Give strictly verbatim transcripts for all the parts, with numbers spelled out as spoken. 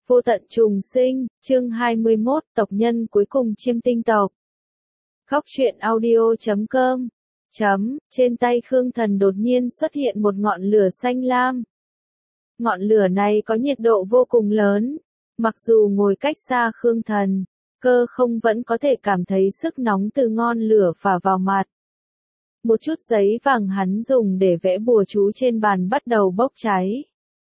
Vô tận trùng sinh, chương hai mươi mốt, tộc nhân cuối cùng chiêm tinh tộc. Góc truyện audio chấm com chấm, trên tay Khương Thần đột nhiên xuất hiện một ngọn lửa xanh lam. Ngọn lửa này có nhiệt độ vô cùng lớn. Mặc dù ngồi cách xa Khương Thần, Cơ Không vẫn có thể cảm thấy sức nóng từ ngọn lửa phả vào mặt. Một chút giấy vàng hắn dùng để vẽ bùa chú trên bàn bắt đầu bốc cháy.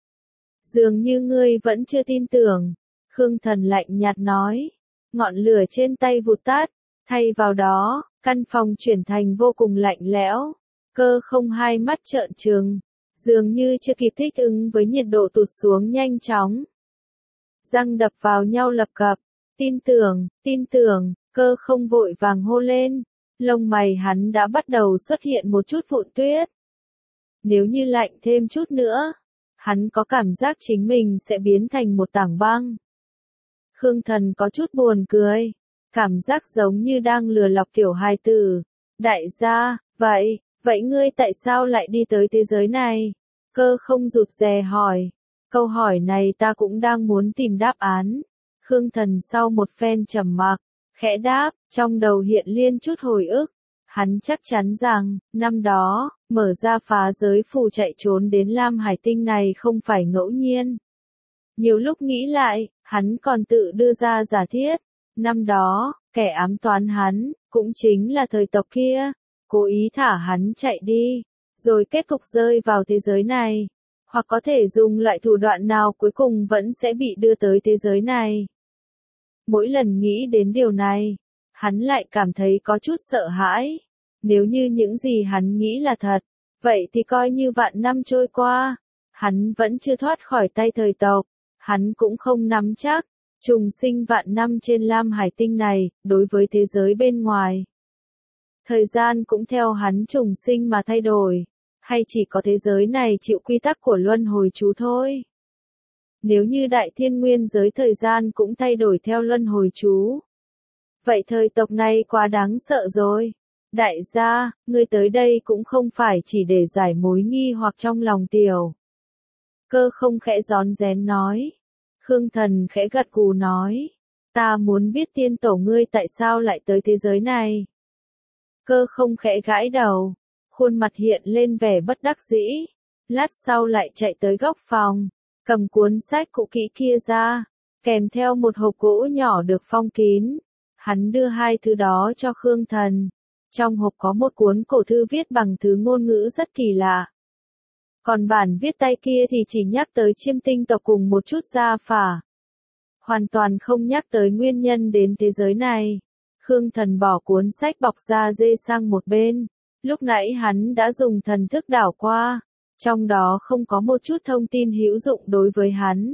Dường như ngươi vẫn chưa tin tưởng, Khương Thần lạnh nhạt nói. Ngọn lửa trên tay vụt tắt, thay vào đó, căn phòng chuyển thành vô cùng lạnh lẽo. Cơ Không hai mắt trợn trừng, dường như chưa kịp thích ứng với nhiệt độ tụt xuống nhanh chóng. Răng đập vào nhau lập cập, tin tưởng, tin tưởng, Cơ Không vội vàng hô lên. Lông mày hắn đã bắt đầu xuất hiện một chút vụn tuyết. Nếu như lạnh thêm chút nữa, hắn có cảm giác chính mình sẽ biến thành một tảng băng. Khương Thần có chút buồn cười, cảm giác giống như đang lừa lọc tiểu hài tử. Đại gia, vậy, vậy ngươi tại sao lại đi tới thế giới này? Cơ Không rụt rè hỏi. Câu hỏi này ta cũng đang muốn tìm đáp án. Khương Thần sau một phen trầm mặc, khẽ đáp, trong đầu hiện lên chút hồi ức. Hắn chắc chắn rằng, năm đó, mở ra phá giới phù chạy trốn đến Lam Hải Tinh này không phải ngẫu nhiên. Nhiều lúc nghĩ lại, hắn còn tự đưa ra giả thiết. Năm đó, kẻ ám toán hắn, cũng chính là thời tộc kia, cố ý thả hắn chạy đi, rồi kết cục rơi vào thế giới này. Hoặc có thể dùng loại thủ đoạn nào cuối cùng vẫn sẽ bị đưa tới thế giới này. Mỗi lần nghĩ đến điều này, hắn lại cảm thấy có chút sợ hãi. Nếu như những gì hắn nghĩ là thật, vậy thì coi như vạn năm trôi qua, hắn vẫn chưa thoát khỏi tay thời tộc, hắn cũng không nắm chắc, trùng sinh vạn năm trên Lam Hải Tinh này, đối với thế giới bên ngoài. Thời gian cũng theo hắn trùng sinh mà thay đổi, hay chỉ có thế giới này chịu quy tắc của luân hồi chú thôi. Nếu như đại thiên nguyên giới thời gian cũng thay đổi theo luân hồi chú, vậy thời tộc này quá đáng sợ rồi. Đại gia, ngươi tới đây cũng không phải chỉ để giải mối nghi hoặc trong lòng tiểu. Cơ Không khẽ rón rén nói. Khương Thần khẽ gật gù nói. Ta muốn biết tiên tổ ngươi tại sao lại tới thế giới này. Cơ Không khẽ gãi đầu, khuôn mặt hiện lên vẻ bất đắc dĩ. Lát sau lại chạy tới góc phòng, cầm cuốn sách cũ kỹ kia ra, kèm theo một hộp gỗ nhỏ được phong kín. Hắn đưa hai thứ đó cho Khương Thần. Trong hộp có một cuốn cổ thư viết bằng thứ ngôn ngữ rất kỳ lạ. Còn bản viết tay kia thì chỉ nhắc tới chiêm tinh tộc cùng một chút gia phả. Hoàn toàn không nhắc tới nguyên nhân đến thế giới này. Khương Thần bỏ cuốn sách bọc da dê sang một bên. Lúc nãy hắn đã dùng thần thức đảo qua. Trong đó không có một chút thông tin hữu dụng đối với hắn.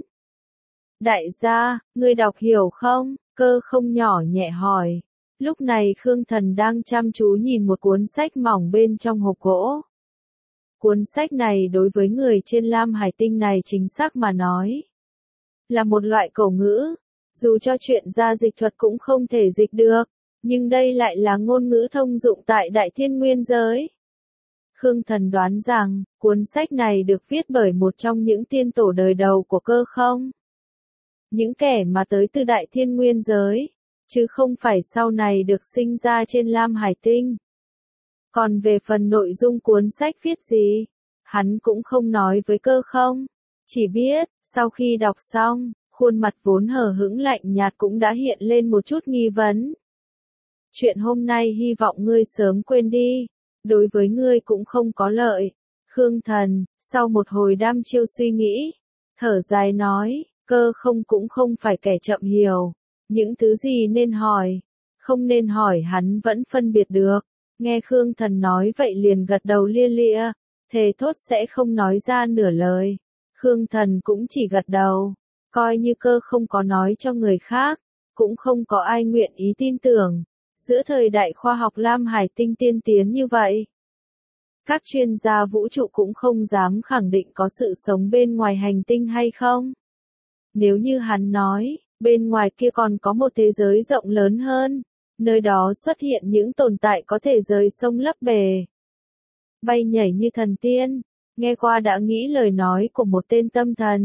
Đại gia, ngươi đọc hiểu không? Cơ Không nhỏ nhẹ hỏi. Lúc này Khương Thần đang chăm chú nhìn một cuốn sách mỏng bên trong hộp gỗ. Cuốn sách này đối với người trên Lam Hải Tinh này chính xác mà nói là một loại cổ ngữ, dù cho chuyện ra dịch thuật cũng không thể dịch được, nhưng đây lại là ngôn ngữ thông dụng tại Đại Thiên Nguyên giới. Khương Thần đoán rằng, cuốn sách này được viết bởi một trong những tiên tổ đời đầu của Cơ Không. Những kẻ mà tới từ Đại Thiên Nguyên giới, chứ không phải sau này được sinh ra trên Lam Hải Tinh. Còn về phần nội dung cuốn sách viết gì, hắn cũng không nói với Cơ Không. Chỉ biết, sau khi đọc xong, khuôn mặt vốn hờ hững lạnh nhạt cũng đã hiện lên một chút nghi vấn. Chuyện hôm nay hy vọng ngươi sớm quên đi, đối với ngươi cũng không có lợi. Khương Thần, sau một hồi đăm chiêu suy nghĩ, thở dài nói, Cơ Không cũng không phải kẻ chậm hiểu. Những thứ gì nên hỏi, không nên hỏi hắn vẫn phân biệt được. Nghe Khương Thần nói vậy liền gật đầu lia lịa, thề thốt sẽ không nói ra nửa lời. Khương Thần cũng chỉ gật đầu, coi như Cơ Không có nói cho người khác, cũng không có ai nguyện ý tin tưởng. Giữa thời đại khoa học Lam Hải Tinh tiên tiến như vậy, các chuyên gia vũ trụ cũng không dám khẳng định có sự sống bên ngoài hành tinh hay không. Nếu như hắn nói, bên ngoài kia còn có một thế giới rộng lớn hơn, nơi đó xuất hiện những tồn tại có thể rời sông lấp bể, bay nhảy như thần tiên, nghe qua đã nghĩ lời nói của một tên tâm thần,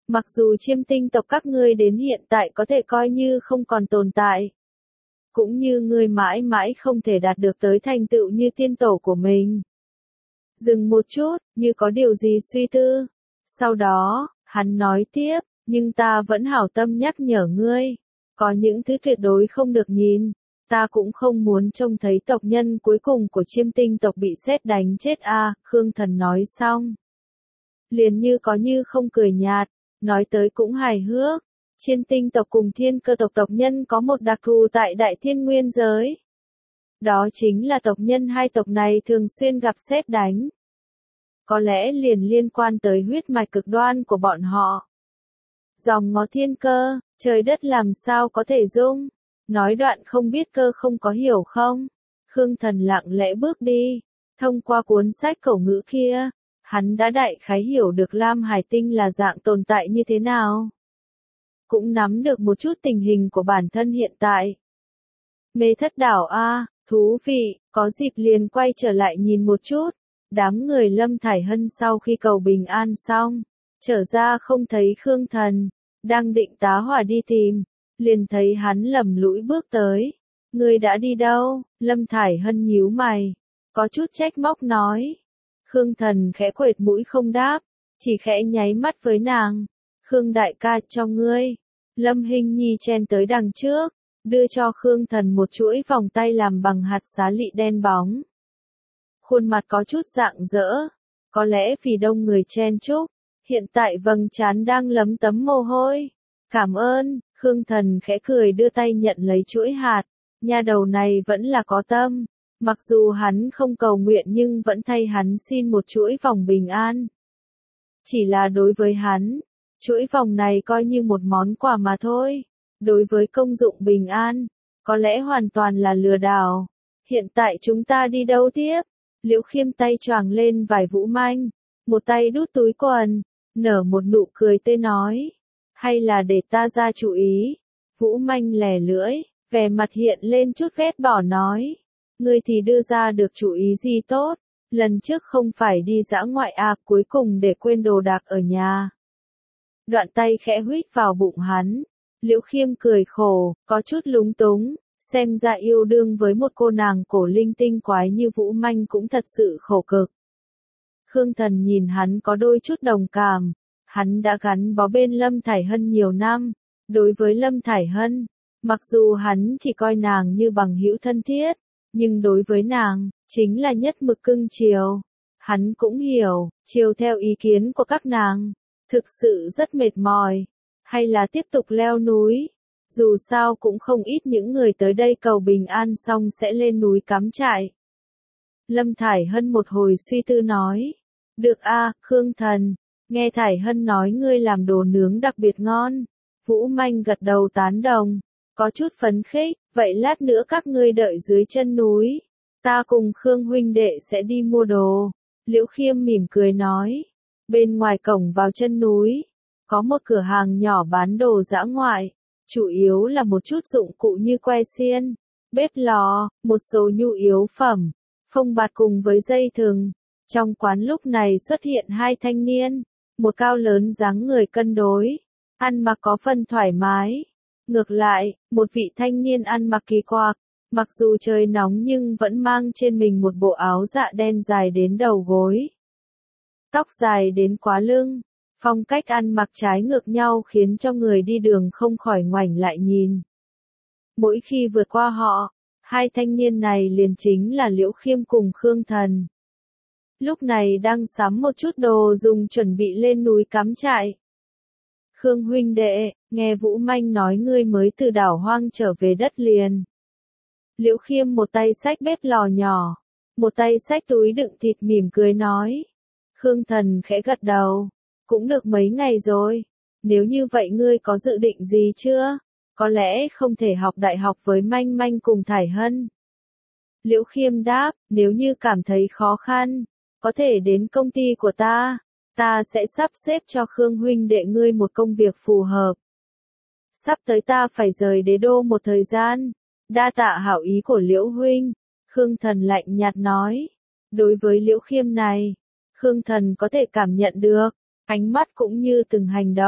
Mặc dù Chiêm Tinh tộc các ngươi đến hiện tại có thể coi như không còn tồn tại. Cũng như ngươi mãi mãi không thể đạt được tới thành tựu như tiên tổ của mình. Dừng một chút, như có điều gì suy tư. Sau đó, hắn nói tiếp, nhưng ta vẫn hảo tâm nhắc nhở ngươi. Có những thứ tuyệt đối không được nhìn. Ta cũng không muốn trông thấy tộc nhân cuối cùng của Chiêm Tinh tộc bị sét đánh chết a. À, Khương Thần nói xong. Liền như có như không cười nhạt, nói tới cũng hài hước. Chiêm Tinh tộc cùng Thiên Cơ tộc tộc nhân có một đặc thù tại Đại Thiên Nguyên giới. Đó chính là tộc nhân hai tộc này thường xuyên gặp sét đánh. Có lẽ liền liên quan tới huyết mạch cực đoan của bọn họ. Dòng ngó Thiên Cơ, trời đất làm sao có thể dung. Nói đoạn không biết cơ không có hiểu không. Khương Thần lặng lẽ bước đi. Thông qua cuốn sách cổ ngữ kia, hắn đã đại khái hiểu được Lam Hải Tinh là dạng tồn tại như thế nào. Cũng nắm được một chút tình hình của bản thân hiện tại. Mê Thất Đảo a, thú vị, có dịp liền quay trở lại nhìn một chút. Đám người Lâm Thải Hân sau khi cầu bình an xong, trở ra không thấy Khương Thần, đang định tá hỏa đi tìm, liền thấy hắn lầm lũi bước tới. Ngươi đã đi đâu? Lâm Thải Hân nhíu mày, có chút trách móc nói. Khương Thần khẽ quệt mũi không đáp, chỉ khẽ nháy mắt với nàng. Khương đại ca cho ngươi. Lâm Hinh Nhi chen tới đằng trước, đưa cho Khương Thần một chuỗi vòng tay làm bằng hạt xá lị đen bóng. Khuôn mặt có chút rạng rỡ, có lẽ vì đông người chen chúc, hiện tại vầng trán đang lấm tấm mồ hôi. Cảm ơn, Khương Thần khẽ cười đưa tay nhận lấy chuỗi hạt, nha đầu này vẫn là có tâm, mặc dù hắn không cầu nguyện nhưng vẫn thay hắn xin một chuỗi vòng bình an. Chỉ là đối với hắn, chuỗi vòng này coi như một món quà mà thôi, đối với công dụng bình an, có lẽ hoàn toàn là lừa đảo. Hiện tại chúng ta đi đâu tiếp? Liễu Khiêm tay choàng lên vài Vũ Manh, một tay đút túi quần, nở một nụ cười tê nói. Hay là để ta ra chủ ý? Vũ Manh lè lưỡi, vẻ mặt hiện lên chút ghét bỏ nói. Ngươi thì đưa ra được chủ ý gì tốt? Lần trước không phải đi dã ngoại à, cuối cùng để quên đồ đạc ở nhà. Đoạn tay khẽ huýt vào bụng hắn. Liễu Khiêm cười khổ, có chút lúng túng. Xem ra yêu đương với một cô nàng cổ linh tinh quái như Vũ Manh cũng thật sự khổ cực. Khương Thần nhìn hắn có đôi chút đồng cảm. Hắn đã gắn bó bên Lâm Thải Hân nhiều năm. Đối với Lâm Thải Hân, mặc dù hắn chỉ coi nàng như bằng hữu thân thiết, nhưng đối với nàng, chính là nhất mực cưng chiều. Hắn cũng hiểu, chiều theo ý kiến của các nàng, thực sự rất mệt mỏi. Hay là tiếp tục leo núi? Dù sao cũng không ít những người tới đây cầu bình an xong sẽ lên núi cắm trại. Lâm Thải Hân một hồi suy tư nói. Được a, Khương Thần. Nghe Thải Hân nói ngươi làm đồ nướng đặc biệt ngon. Vũ Manh gật đầu tán đồng. Có chút phấn khích, vậy lát nữa các ngươi đợi dưới chân núi. Ta cùng Khương huynh đệ sẽ đi mua đồ. Liễu Khiêm mỉm cười nói. Bên ngoài cổng vào chân núi, có một cửa hàng nhỏ bán đồ dã ngoại. Chủ yếu là một chút dụng cụ như que xiên, bếp lò, một số nhu yếu phẩm, phông bạt cùng với dây thừng. Trong quán lúc này xuất hiện hai thanh niên, một cao lớn dáng người cân đối, ăn mặc có phần thoải mái. Ngược lại, một vị thanh niên ăn mặc kỳ quặc, mặc dù trời nóng nhưng vẫn mang trên mình một bộ áo dạ đen dài đến đầu gối. Tóc dài đến quá lưng. Phong cách ăn mặc trái ngược nhau khiến cho người đi đường không khỏi ngoảnh lại nhìn. Mỗi khi vượt qua họ, hai thanh niên này liền chính là Liễu Khiêm cùng Khương Thần. Lúc này đang sắm một chút đồ dùng chuẩn bị lên núi cắm trại. Khương huynh đệ, nghe Vũ Manh nói ngươi mới từ đảo hoang trở về đất liền. Liễu Khiêm một tay xách bếp lò nhỏ, một tay xách túi đựng thịt mỉm cười nói. Khương Thần khẽ gật đầu. Cũng được mấy ngày rồi. Nếu như vậy ngươi có dự định gì chưa? Có lẽ không thể học đại học với Manh Manh cùng Thải Hân. Liễu Khiêm đáp, nếu như cảm thấy khó khăn, có thể đến công ty của ta. Ta sẽ sắp xếp cho Khương huynh đệ ngươi một công việc phù hợp. Sắp tới ta phải rời đế đô một thời gian. Đa tạ hảo ý của Liễu huynh. Khương Thần lạnh nhạt nói. Đối với Liễu Khiêm này, Khương Thần có thể cảm nhận được. Ánh mắt cũng như từng hành động,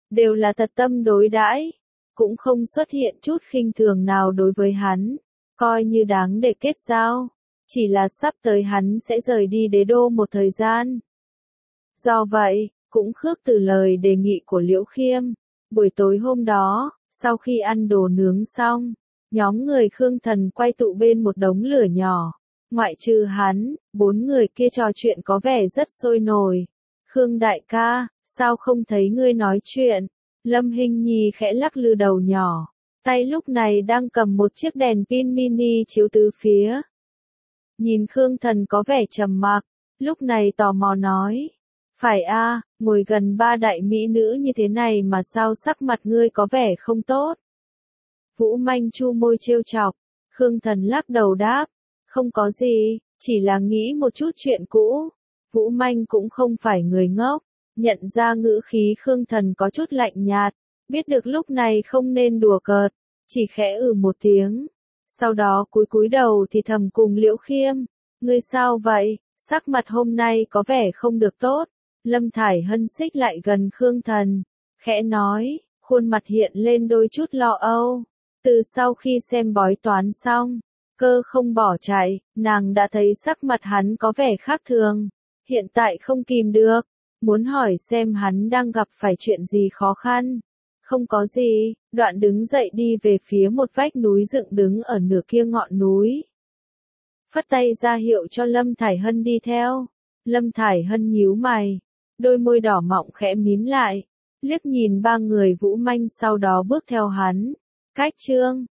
đều là thật tâm đối đãi, cũng không xuất hiện chút khinh thường nào đối với hắn, coi như đáng để kết giao, chỉ là sắp tới hắn sẽ rời đi đế đô một thời gian. Do vậy, cũng khước từ lời đề nghị của Liễu Khiêm. Buổi tối hôm đó, sau khi ăn đồ nướng xong, nhóm người Khương Thần quay tụ bên một đống lửa nhỏ. Ngoại trừ hắn, bốn người kia trò chuyện có vẻ rất sôi nổi. Khương đại ca, sao không thấy ngươi nói chuyện? Lâm Hinh Nhi khẽ lắc lư đầu nhỏ, tay lúc này đang cầm một chiếc đèn pin mini chiếu tứ phía. Nhìn Khương Thần có vẻ trầm mặc, lúc này tò mò nói. Phải a, ngồi gần ba đại mỹ nữ như thế này mà sao sắc mặt ngươi có vẻ không tốt? Vũ Manh chu môi trêu chọc, Khương Thần lắc đầu đáp, không có gì, chỉ là nghĩ một chút chuyện cũ. Vũ Manh cũng không phải người ngốc, nhận ra ngữ khí Khương Thần có chút lạnh nhạt, biết được lúc này không nên đùa cợt, chỉ khẽ ừ một tiếng. Sau đó cúi cúi đầu thì thầm cùng Liễu Khiêm, ngươi sao vậy, sắc mặt hôm nay có vẻ không được tốt. Lâm Thải Hân xích lại gần Khương Thần, khẽ nói, khuôn mặt hiện lên đôi chút lo âu. Từ sau khi xem bói toán xong, cơ không bỏ chạy, nàng đã thấy sắc mặt hắn có vẻ khác thường. Hiện tại không kìm được, muốn hỏi xem hắn đang gặp phải chuyện gì khó khăn. Không có gì, đoạn đứng dậy đi về phía một vách núi dựng đứng ở nửa kia ngọn núi. Phất tay ra hiệu cho Lâm Thải Hân đi theo. Lâm Thải Hân nhíu mày, đôi môi đỏ mọng khẽ mím lại, liếc nhìn ba người Vũ Manh sau đó bước theo hắn. Cách chương